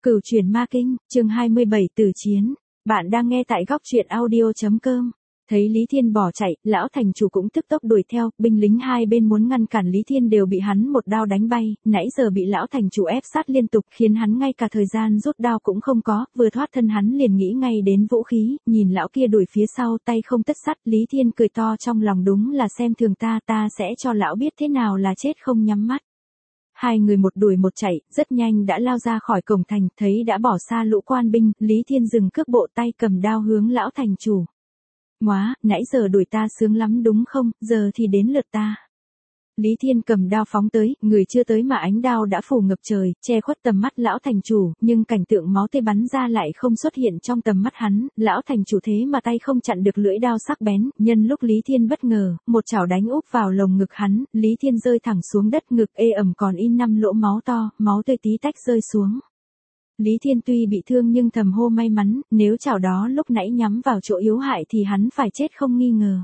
Cửu chuyển ma kinh, chương 27 tử chiến. Bạn đang nghe tại góc truyện audio.com. Thấy Lý Thiên bỏ chạy, lão thành chủ cũng tức tốc đuổi theo, binh lính hai bên muốn ngăn cản Lý Thiên đều bị hắn một đao đánh bay, nãy giờ bị lão thành chủ ép sát liên tục khiến hắn ngay cả thời gian rút đao cũng không có, vừa thoát thân hắn liền nghĩ ngay đến vũ khí, nhìn lão kia đuổi phía sau tay không tất sắt, Lý Thiên cười to trong lòng đúng là xem thường ta sẽ cho lão biết thế nào là chết không nhắm mắt. Hai người một đuổi một chạy, rất nhanh đã lao ra khỏi cổng thành, thấy đã bỏ xa lũ quan binh, Lý Thiên dừng cước bộ tay cầm đao hướng lão thành chủ. Móa, nãy giờ đuổi ta sướng lắm đúng không, giờ thì đến lượt ta. Lý Thiên cầm đao phóng tới, người chưa tới mà ánh đao đã phủ ngập trời, che khuất tầm mắt lão thành chủ, nhưng cảnh tượng máu tươi bắn ra lại không xuất hiện trong tầm mắt hắn, lão thành chủ thế mà tay không chặn được lưỡi đao sắc bén, nhân lúc Lý Thiên bất ngờ, một chảo đánh úp vào lồng ngực hắn, Lý Thiên rơi thẳng xuống đất, ngực ê ẩm còn in 5 lỗ máu to, máu tươi tí tách rơi xuống. Lý Thiên tuy bị thương nhưng thầm hô may mắn, nếu chảo đó lúc nãy nhắm vào chỗ yếu hại thì hắn phải chết không nghi ngờ.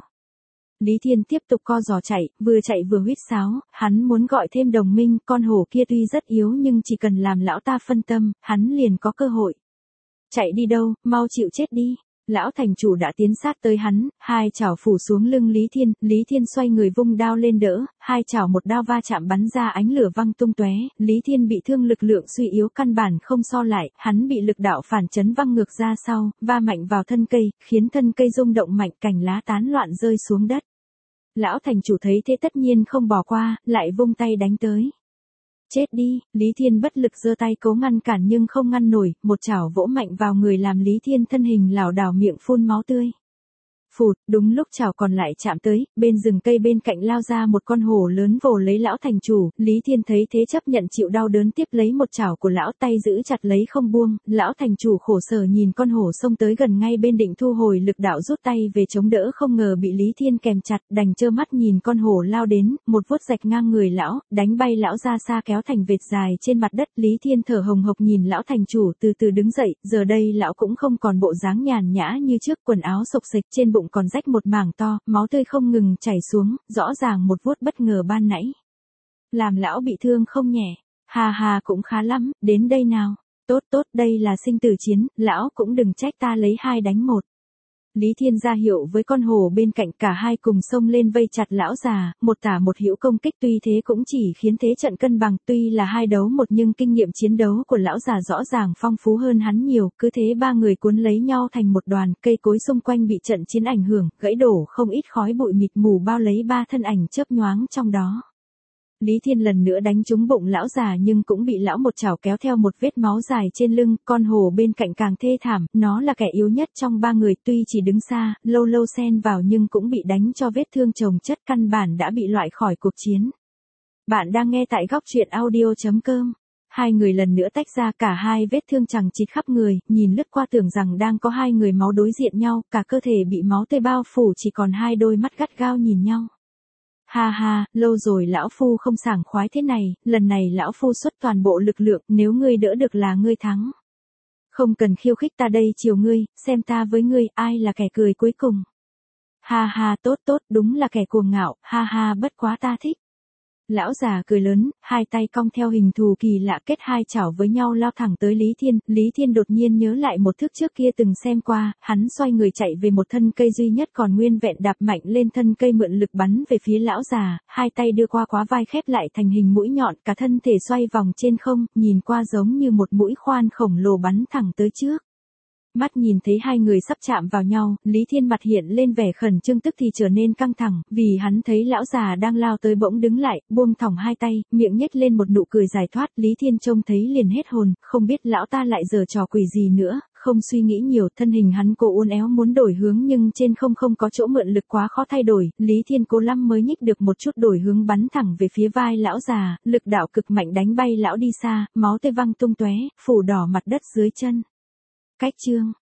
Lý Thiên tiếp tục co giò chạy vừa huýt sáo, hắn muốn gọi thêm đồng minh, con hổ kia tuy rất yếu nhưng chỉ cần làm lão ta phân tâm, hắn liền có cơ hội. Chạy đi đâu, mau chịu chết đi. Lão thành chủ đã tiến sát tới hắn, hai chảo phủ xuống lưng Lý Thiên xoay người vung đao lên đỡ, hai chảo một đao va chạm bắn ra ánh lửa văng tung tóe, Lý Thiên bị thương lực lượng suy yếu căn bản không so lại, hắn bị lực đạo phản chấn văng ngược ra sau, va mạnh vào thân cây, khiến thân cây rung động mạnh, cành lá tán loạn rơi xuống đất. Lão thành chủ thấy thế tất nhiên không bỏ qua, lại vung tay đánh tới. Chết đi, Lý Thiên bất lực giơ tay cố ngăn cản nhưng không ngăn nổi, một chảo vỗ mạnh vào người làm Lý Thiên thân hình lảo đảo miệng phun máu tươi. Phụt, đúng lúc chảo còn lại chạm tới, bên rừng cây bên cạnh lao ra một con hổ lớn vồ lấy lão thành chủ, Lý Thiên thấy thế chấp nhận chịu đau đớn tiếp lấy một chảo của lão tay giữ chặt lấy không buông, lão thành chủ khổ sở nhìn con hổ xông tới gần ngay bên định thu hồi lực đạo rút tay về chống đỡ không ngờ bị Lý Thiên kèm chặt, đành trơ mắt nhìn con hổ lao đến, một vuốt rạch ngang người lão, đánh bay lão ra xa kéo thành vệt dài trên mặt đất, Lý Thiên thở hồng hộc nhìn lão thành chủ từ từ đứng dậy, giờ đây lão cũng không còn bộ dáng nhàn nhã như trước, quần áo xộc xệch trên bụng còn rách một mảng to, máu tươi không ngừng chảy xuống, rõ ràng một vuốt bất ngờ ban nãy. Làm lão bị thương không nhẹ, ha cũng khá lắm, đến đây nào, tốt, đây là sinh tử chiến, lão cũng đừng trách ta lấy 2 đánh 1. Lý Thiên ra hiệu với con hổ bên cạnh, cả hai cùng xông lên vây chặt lão già, một tả một hữu công kích, tuy thế cũng chỉ khiến thế trận cân bằng, tuy là 2 đấu 1 nhưng kinh nghiệm chiến đấu của lão già rõ ràng phong phú hơn hắn nhiều, cứ thế ba người cuốn lấy nhau thành một đoàn, cây cối xung quanh bị trận chiến ảnh hưởng, gãy đổ không ít khói bụi mịt mù bao lấy ba thân ảnh chớp nhoáng trong đó. Lý Thiên lần nữa đánh trúng bụng lão già nhưng cũng bị lão một chảo kéo theo một vết máu dài trên lưng, con hổ bên cạnh càng thê thảm, nó là kẻ yếu nhất trong ba người, tuy chỉ đứng xa, lâu lâu xen vào nhưng cũng bị đánh cho vết thương chồng chất, căn bản đã bị loại khỏi cuộc chiến. Bạn đang nghe tại góc truyện audio.com. Hai người lần nữa tách ra, cả hai vết thương chằng chịt khắp người, nhìn lướt qua tưởng rằng đang có hai người máu đối diện nhau, cả cơ thể bị máu tươi bao phủ, chỉ còn hai đôi mắt gắt gao nhìn nhau. Ha, lâu rồi lão phu không sảng khoái thế này, lần này lão phu xuất toàn bộ lực lượng, nếu ngươi đỡ được là ngươi thắng. Không cần khiêu khích ta đây chiều ngươi, xem ta với ngươi, ai là kẻ cười cuối cùng. Ha, tốt, đúng là kẻ cuồng ngạo, ha, bất quá ta thích. Lão già cười lớn, hai tay cong theo hình thù kỳ lạ kết hai chảo với nhau lao thẳng tới Lý Thiên đột nhiên nhớ lại một thức trước kia từng xem qua, hắn xoay người chạy về một thân cây duy nhất còn nguyên vẹn đạp mạnh lên thân cây mượn lực bắn về phía lão già, hai tay đưa qua quá vai khép lại thành hình mũi nhọn, cả thân thể xoay vòng trên không, nhìn qua giống như một mũi khoan khổng lồ bắn thẳng tới trước. Mắt nhìn thấy hai người sắp chạm vào nhau, Lý Thiên mặt hiện lên vẻ khẩn trương tức thì trở nên căng thẳng, vì hắn thấy lão già đang lao tới bỗng đứng lại, buông thõng hai tay, miệng nhếch lên một nụ cười giải thoát, Lý Thiên trông thấy liền hết hồn, không biết lão ta lại giở trò quỷ gì nữa, không suy nghĩ nhiều, thân hình hắn cố uốn éo muốn đổi hướng nhưng trên không có chỗ mượn lực quá khó thay đổi, Lý Thiên cố lắm mới nhích được một chút đổi hướng bắn thẳng về phía vai lão già, lực đạo cực mạnh đánh bay lão đi xa, máu tươi văng tung tóe, phủ đỏ mặt đất dưới chân. Cách chương